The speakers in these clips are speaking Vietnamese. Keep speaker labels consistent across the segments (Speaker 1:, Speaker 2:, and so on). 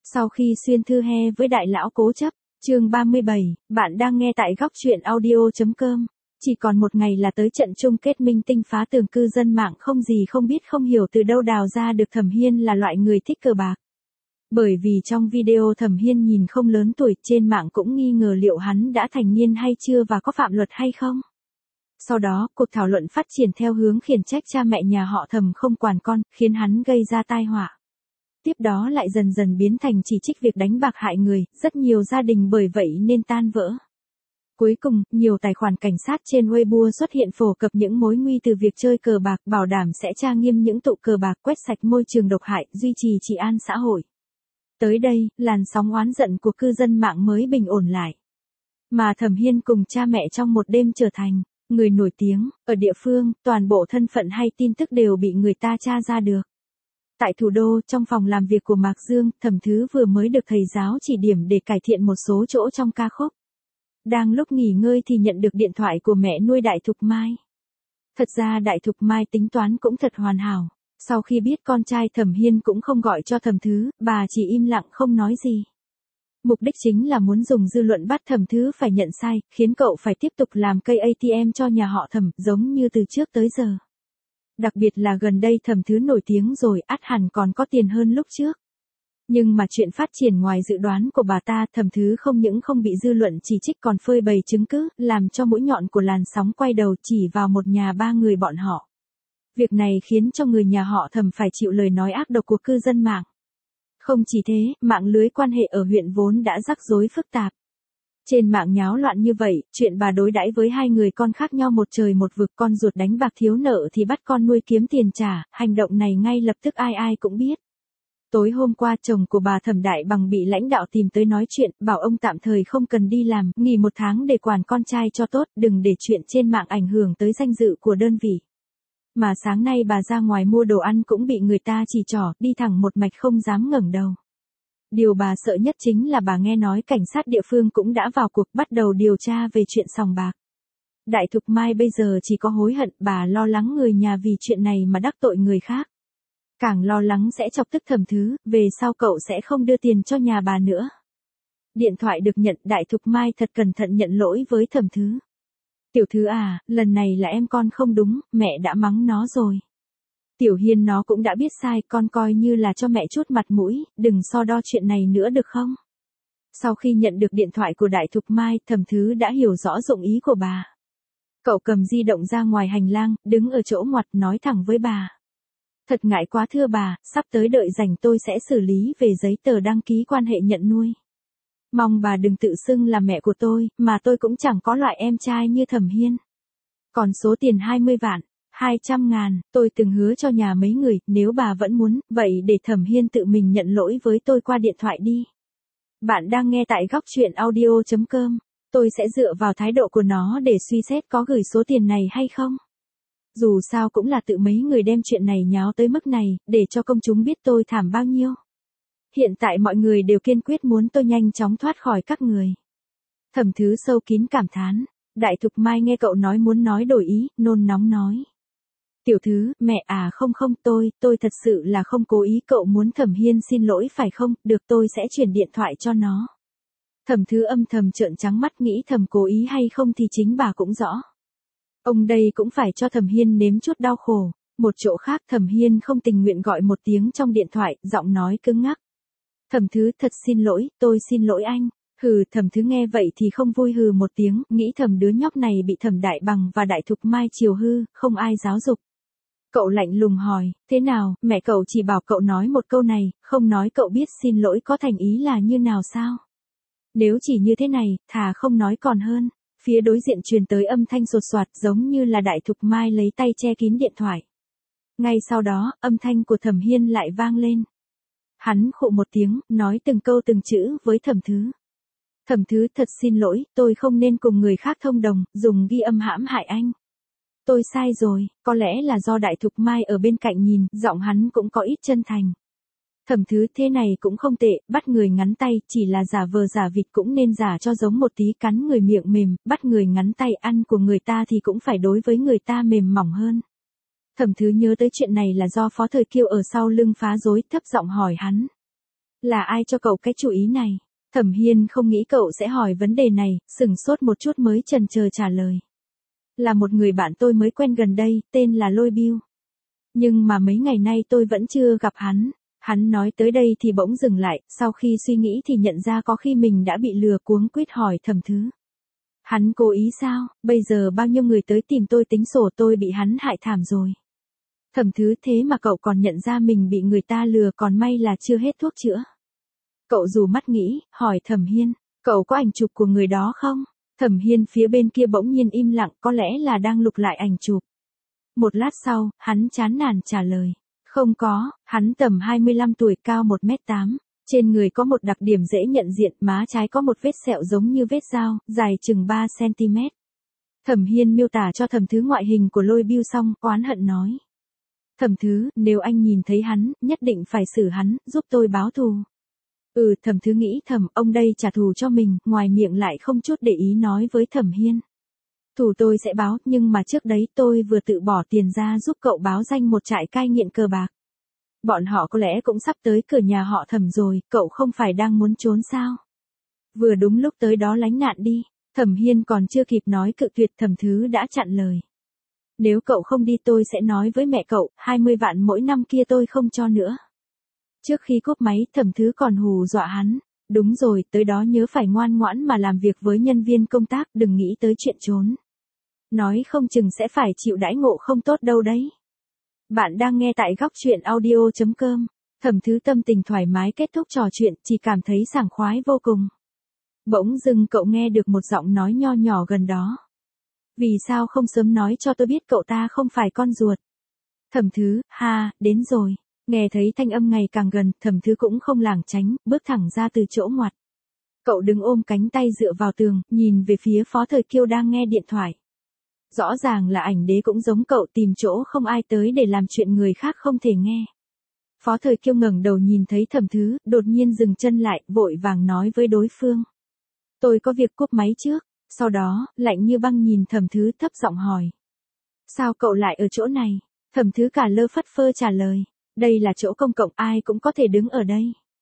Speaker 1: Sau khi xuyên thư he với đại lão cố chấp, chương 37, bạn đang nghe tại góc truyện audio.com. Chỉ còn một ngày là tới trận chung kết minh tinh phá tường, cư dân mạng không gì không biết không hiểu từ đâu đào ra được Thẩm Hiên là loại người thích cờ bạc. Bởi vì trong video Thẩm Hiên nhìn không lớn tuổi, trên mạng cũng nghi ngờ liệu hắn đã thành niên hay chưa và có phạm luật hay không. Sau đó, cuộc thảo luận phát triển theo hướng khiển trách cha mẹ nhà họ Thẩm không quản con, khiến hắn gây ra tai họa. Tiếp đó lại dần dần biến thành chỉ trích việc đánh bạc hại người, rất nhiều gia đình bởi vậy nên tan vỡ. Cuối cùng, nhiều tài khoản cảnh sát trên Weibo xuất hiện phổ cập những mối nguy từ việc chơi cờ bạc, bảo đảm sẽ tra nghiêm những tụ cờ bạc, quét sạch môi trường độc hại, duy trì trị an xã hội. Tới đây, làn sóng oán giận của cư dân mạng mới bình ổn lại. Mà Thẩm Hiên cùng cha mẹ trong một đêm trở thành người nổi tiếng ở địa phương, toàn bộ thân phận hay tin tức đều bị người ta tra ra được. Tại thủ đô, trong phòng làm việc của Mạc Dương, Thẩm Thứ vừa mới được thầy giáo chỉ điểm để cải thiện một số chỗ trong ca khúc. Đang lúc nghỉ ngơi thì nhận được điện thoại của mẹ nuôi Đại Thục Mai. Thật ra Đại Thục Mai tính toán cũng thật hoàn hảo. Sau khi biết con trai Thẩm Hiên cũng không gọi cho Thẩm Thứ, bà chỉ im lặng không nói gì. Mục đích chính là muốn dùng dư luận bắt Thẩm Thứ phải nhận sai, khiến cậu phải tiếp tục làm cây ATM cho nhà họ Thẩm, giống như từ trước tới giờ. Đặc biệt là gần đây Thẩm Thứ nổi tiếng rồi, ắt hẳn còn có tiền hơn lúc trước. Nhưng mà chuyện phát triển ngoài dự đoán của bà ta, Thẩm Thứ không những không bị dư luận chỉ trích còn phơi bày chứng cứ, làm cho mũi nhọn của làn sóng quay đầu chỉ vào một nhà ba người bọn họ. Việc này khiến cho người nhà họ Thẩm phải chịu lời nói ác độc của cư dân mạng. Không chỉ thế, mạng lưới quan hệ ở huyện vốn đã rắc rối phức tạp. Trên mạng nháo loạn như vậy, chuyện bà đối đãi với hai người con khác nhau một trời một vực, con ruột đánh bạc thiếu nợ thì bắt con nuôi kiếm tiền trả, hành động này ngay lập tức ai ai cũng biết. Tối hôm qua chồng của bà Thẩm Đại Bằng bị lãnh đạo tìm tới nói chuyện, bảo ông tạm thời không cần đi làm, nghỉ một tháng để quản con trai cho tốt, đừng để chuyện trên mạng ảnh hưởng tới danh dự của đơn vị. Mà sáng nay bà ra ngoài mua đồ ăn cũng bị người ta chỉ trỏ, đi thẳng một mạch không dám ngẩng đầu. Điều bà sợ nhất chính là bà nghe nói cảnh sát địa phương cũng đã vào cuộc bắt đầu điều tra về chuyện sòng bạc. Đại Thục Mai bây giờ chỉ có hối hận, bà lo lắng người nhà vì chuyện này mà đắc tội người khác. Càng lo lắng sẽ chọc tức Thẩm Thứ, về sau cậu sẽ không đưa tiền cho nhà bà nữa. Điện thoại được nhận, Đại Thục Mai thật cẩn thận nhận lỗi với Thẩm Thứ. Tiểu Thứ à, lần này là em con không đúng, mẹ đã mắng nó rồi. Tiểu Hiên nó cũng đã biết sai, con coi như là cho mẹ chút mặt mũi, đừng so đo chuyện này nữa được không? Sau khi nhận được điện thoại của Đại Thục Mai, Thẩm Thứ đã hiểu rõ dụng ý của bà. Cậu cầm di động ra ngoài hành lang, đứng ở chỗ ngoặt nói thẳng với bà. Thật ngại quá thưa bà, sắp tới đợi rảnh tôi sẽ xử lý về giấy tờ đăng ký quan hệ nhận nuôi. Mong bà đừng tự xưng là mẹ của tôi, mà tôi cũng chẳng có loại em trai như Thẩm Hiên. Còn số tiền 20 vạn, 200 ngàn, tôi từng hứa cho nhà mấy người, nếu bà vẫn muốn, vậy để Thẩm Hiên tự mình nhận lỗi với tôi qua điện thoại đi. Bạn đang nghe tại góc truyện audio.com, tôi sẽ dựa vào thái độ của nó để suy xét có gửi số tiền này hay không. Dù sao cũng là tự mấy người đem chuyện này nháo tới mức này, để cho công chúng biết tôi thảm bao nhiêu. Hiện tại mọi người đều kiên quyết muốn tôi nhanh chóng thoát khỏi các người. Thẩm Thứ sâu kín cảm thán. Đại Thục Mai nghe cậu nói muốn nói đổi ý, nôn nóng nói. Tiểu Thứ, mẹ à không, tôi thật sự là không cố ý, cậu muốn Thẩm Hiên xin lỗi phải không, được tôi sẽ chuyển điện thoại cho nó. Thẩm Thứ âm thầm trợn trắng mắt nghĩ thầm cố ý hay không thì chính bà cũng rõ. Ông đây cũng phải cho Thẩm Hiên nếm chút đau khổ. Một chỗ khác Thẩm Hiên không tình nguyện gọi một tiếng trong điện thoại, giọng nói cứng ngắc. Thẩm Thứ thật xin lỗi, tôi xin lỗi anh. Hừ, Thẩm Thứ nghe vậy thì không vui hừ một tiếng, nghĩ thầm đứa nhóc này bị Thẩm Đại Bằng và Đại Thục Mai chiều hư, không ai giáo dục. Cậu lạnh lùng hỏi, thế nào, mẹ cậu chỉ bảo cậu nói một câu này, không nói cậu biết xin lỗi có thành ý là như nào sao? Nếu chỉ như thế này, thà không nói còn hơn. Phía đối diện truyền tới âm thanh sột soạt giống như là Đại Thục Mai lấy tay che kín điện thoại. Ngay sau đó, âm thanh của Thẩm Hiên lại vang lên. Hắn khụ một tiếng, nói từng câu từng chữ với Thẩm Thứ. Thẩm Thứ thật xin lỗi, tôi không nên cùng người khác thông đồng, dùng ghi âm hãm hại anh. Tôi sai rồi, có lẽ là do Đại Thục Mai ở bên cạnh nhìn, giọng hắn cũng có ít chân thành. Thẩm Thứ thế này cũng không tệ, bắt người ngắn tay, chỉ là giả vờ giả vịt cũng nên giả cho giống một tí, cắn người miệng mềm, bắt người ngắn tay ăn của người ta thì cũng phải đối với người ta mềm mỏng hơn. Thẩm Thứ nhớ tới chuyện này là do Phó Thời Kiêu ở sau lưng phá rối, thấp giọng hỏi hắn. Là ai cho cậu cái chủ ý này? Thẩm Hiên không nghĩ cậu sẽ hỏi vấn đề này, sửng sốt một chút mới chần chờ trả lời. Là một người bạn tôi mới quen gần đây, tên là Lôi Biêu. Nhưng mà mấy ngày nay tôi vẫn chưa gặp hắn. Hắn nói tới đây thì bỗng dừng lại, sau khi suy nghĩ thì nhận ra có khi mình đã bị lừa, cuống quýt hỏi Thẩm Thứ. Hắn cố ý sao? Bây giờ bao nhiêu người tới tìm tôi tính sổ, tôi bị hắn hại thảm rồi. Thẩm Thứ, thế mà cậu còn nhận ra mình bị người ta lừa, còn may là chưa hết thuốc chữa. Cậu dù mắt nghĩ, hỏi Thẩm Hiên, cậu có ảnh chụp của người đó không? Thẩm Hiên phía bên kia bỗng nhiên im lặng, có lẽ là đang lục lại ảnh chụp. Một lát sau, hắn chán nản trả lời. Không có, hắn tầm 25 tuổi, cao 1m8. Trên người có một đặc điểm dễ nhận diện, má trái có một vết sẹo giống như vết dao, dài chừng 3cm. Thẩm Hiên miêu tả cho Thẩm Thứ ngoại hình của Lôi Biêu xong, oán hận nói. Thẩm Thứ, nếu anh nhìn thấy hắn, nhất định phải xử hắn, giúp tôi báo thù. Thẩm Thứ nghĩ thầm, ông đây trả thù cho mình, ngoài miệng lại không chút để ý nói với Thẩm Hiên. Thù tôi sẽ báo, nhưng mà trước đấy tôi vừa tự bỏ tiền ra giúp cậu báo danh một trại cai nghiện cờ bạc. Bọn họ có lẽ cũng sắp tới cửa nhà họ Thẩm rồi, cậu không phải đang muốn trốn sao? Vừa đúng lúc tới đó lánh nạn đi. Thẩm Hiên còn chưa kịp nói cự tuyệt, Thẩm Thứ đã chặn lời. Nếu cậu không đi tôi sẽ nói với mẹ cậu, 20 vạn mỗi năm kia tôi không cho nữa. Trước khi cúp máy, Thẩm Thứ còn hù dọa hắn. Đúng rồi, tới đó nhớ phải ngoan ngoãn mà làm việc với nhân viên công tác, đừng nghĩ tới chuyện trốn. Nói không chừng sẽ phải chịu đãi ngộ không tốt đâu đấy. Bạn đang nghe tại góc chuyện audio.com. Thẩm Thứ tâm tình thoải mái kết thúc trò chuyện, chỉ cảm thấy sảng khoái vô cùng. Bỗng dưng cậu nghe được một giọng nói nho nhỏ gần đó. Vì sao không sớm nói cho tôi biết cậu ta không phải con ruột? Thẩm Thứ, đến rồi. Nghe thấy thanh âm ngày càng gần, Thẩm Thứ cũng không lảng tránh, bước thẳng ra từ chỗ ngoặt. Cậu đứng ôm cánh tay dựa vào tường, nhìn về phía Phó Thời Kiêu đang nghe điện thoại. Rõ ràng là ảnh đế cũng giống cậu, tìm chỗ không ai tới để làm chuyện người khác không thể nghe. Phó Thời Kiêu ngẩng đầu nhìn thấy Thẩm Thứ, đột nhiên dừng chân lại, vội vàng nói với đối phương. Tôi có việc, cúp máy trước. Sau đó, lạnh như băng nhìn Thẩm Thứ, thấp giọng hỏi. Sao cậu lại ở chỗ này? Thẩm Thứ cả lơ phất phơ trả lời. Đây là chỗ công cộng, ai cũng có thể đứng ở đây.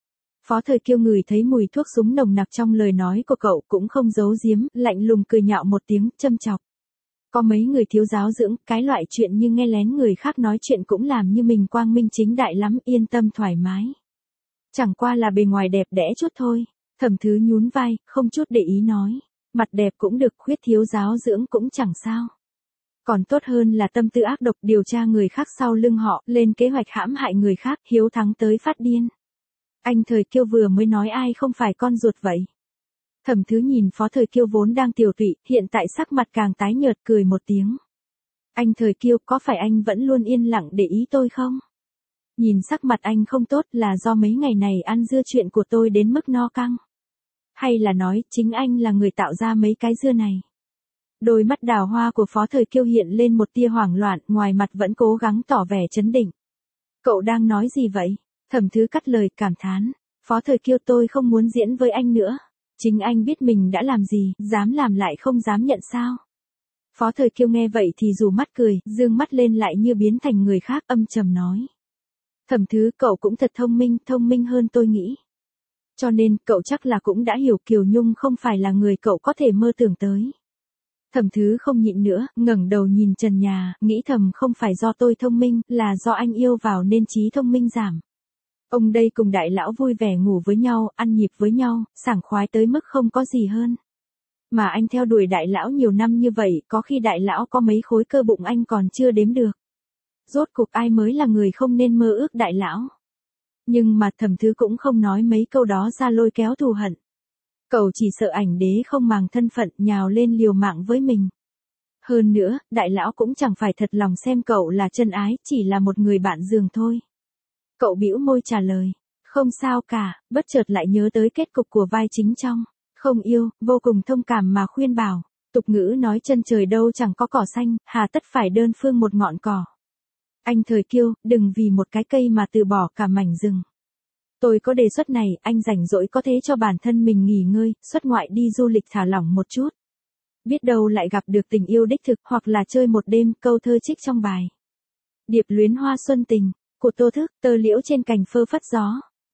Speaker 1: Phó Thời Kiêu ngửi thấy mùi thuốc súng nồng nặc trong lời nói của cậu, cũng không giấu giếm, lạnh lùng cười nhạo một tiếng, châm chọc. Có mấy người thiếu giáo dưỡng, cái loại chuyện như nghe lén người khác nói chuyện cũng làm như mình quang minh chính đại lắm, yên tâm thoải mái. Chẳng qua là bề ngoài đẹp đẽ chút thôi. Thẩm Thứ nhún vai, không chút để ý nói. Mặt đẹp cũng được, khuyết thiếu giáo dưỡng cũng chẳng sao. Còn tốt hơn là tâm tư ác độc, điều tra người khác sau lưng họ, lên kế hoạch hãm hại người khác, hiếu thắng tới phát điên. Anh Thời Kiêu vừa mới nói ai không phải con ruột vậy? Thẩm Thứ nhìn Phó Thời Kiêu vốn đang tiều tụy, hiện tại sắc mặt càng tái nhợt, cười một tiếng. Anh Thời Kiêu, có phải anh vẫn luôn yên lặng để ý tôi không? Nhìn sắc mặt anh không tốt, là do mấy ngày này ăn dưa chuyện của tôi đến mức no căng. Hay là nói, chính anh là người tạo ra mấy cái dưa này? Đôi mắt đào hoa của Phó Thời Kiêu hiện lên một tia hoảng loạn, ngoài mặt vẫn cố gắng tỏ vẻ trấn định. Cậu đang nói gì vậy? Thẩm Thứ cắt lời, cảm thán. Phó Thời Kiêu, tôi không muốn diễn với anh nữa. Chính anh biết mình đã làm gì, dám làm lại không dám nhận sao? Phó Thời Kiêu nghe vậy thì dù mắt cười, dương mắt lên lại như biến thành người khác, âm trầm nói. Thẩm Thứ, cậu cũng thật thông minh hơn tôi nghĩ. Cho nên, cậu chắc là cũng đã hiểu Kiều Nhung không phải là người cậu có thể mơ tưởng tới. Thẩm Thứ không nhịn nữa, ngẩng đầu nhìn trần nhà, nghĩ thầm không phải do tôi thông minh, là do anh yêu vào nên trí thông minh giảm. Ông đây cùng đại lão vui vẻ ngủ với nhau, ăn nhịp với nhau, sảng khoái tới mức không có gì hơn. Mà anh theo đuổi đại lão nhiều năm như vậy, có khi đại lão có mấy khối cơ bụng anh còn chưa đếm được. Rốt cuộc ai mới là người không nên mơ ước đại lão. Nhưng mà Thẩm Thứ cũng không nói mấy câu đó ra lôi kéo thù hận. Cậu chỉ sợ ảnh đế không màng thân phận, nhào lên liều mạng với mình. Hơn nữa, đại lão cũng chẳng phải thật lòng xem cậu là chân ái, chỉ là một người bạn giường thôi. Cậu bĩu môi trả lời. Không sao cả, bất chợt lại nhớ tới kết cục của vai chính trong. Không yêu, vô cùng thông cảm mà khuyên bảo. Tục ngữ nói chân trời đâu chẳng có cỏ xanh, hà tất phải đơn phương một ngọn cỏ. Anh Thời Kiêu, đừng vì một cái cây mà từ bỏ cả mảnh rừng. Tôi có đề xuất này, anh rảnh rỗi có thể cho bản thân mình nghỉ ngơi, xuất ngoại đi du lịch thả lỏng một chút. Biết đâu lại gặp được tình yêu đích thực, hoặc là chơi một đêm, câu thơ trích trong bài. Điệp luyến hoa xuân tình, của Tô Thức, tơ liễu trên cành phơ phất gió.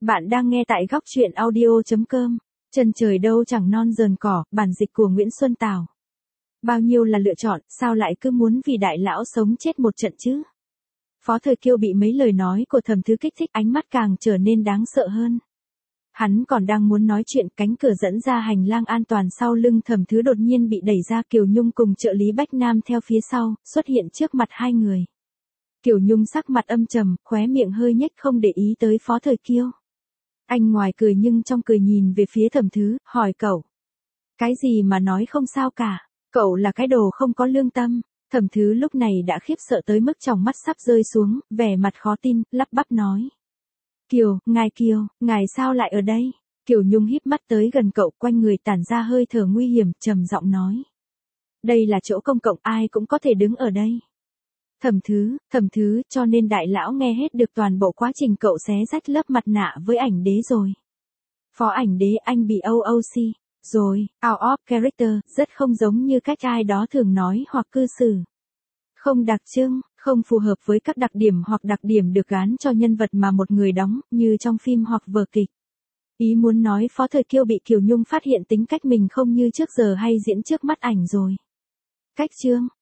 Speaker 1: Bạn đang nghe tại góc chuyện audio.com. Chân trời đâu chẳng non dờn cỏ, bản dịch của Nguyễn Xuân Tào. Bao nhiêu là lựa chọn, sao lại cứ muốn vì đại lão sống chết một trận chứ? Phó Thời Kiêu bị mấy lời nói của Thẩm Thứ kích thích, ánh mắt càng trở nên đáng sợ hơn. Hắn còn đang muốn nói chuyện, cánh cửa dẫn ra hành lang an toàn sau lưng Thẩm Thứ đột nhiên bị đẩy ra, Kiều Nhung cùng trợ lý Bách Nam theo phía sau, xuất hiện trước mặt hai người. Kiều Nhung sắc mặt âm trầm, khóe miệng hơi nhếch không để ý tới Phó Thời Kiêu. Anh ngoài cười nhưng trong cười nhìn về phía Thẩm Thứ, hỏi cậu. Cái gì mà nói không sao cả, cậu là cái đồ không có lương tâm. Thẩm Thứ lúc này đã khiếp sợ tới mức tròng mắt sắp rơi xuống, vẻ mặt khó tin, lắp bắp nói. Kiều, ngài sao lại ở đây? Kiều Nhung híp mắt tới gần cậu, quanh người tản ra hơi thở nguy hiểm, trầm giọng nói. Đây là chỗ công cộng, ai cũng có thể đứng ở đây. Thẩm Thứ, cho nên đại lão nghe hết được toàn bộ quá trình cậu xé rách lớp mặt nạ với ảnh đế rồi. Phó ảnh đế, anh bị OOC rồi, out of character, rất không giống như cách ai đó thường nói hoặc cư xử. Không đặc trưng, không phù hợp với các đặc điểm hoặc đặc điểm được gán cho nhân vật mà một người đóng, như trong phim hoặc vở kịch. Ý muốn nói Phó Thời Kiêu bị Kiều Nhung phát hiện tính cách mình không như trước giờ hay diễn trước mắt ảnh rồi. Cách chương,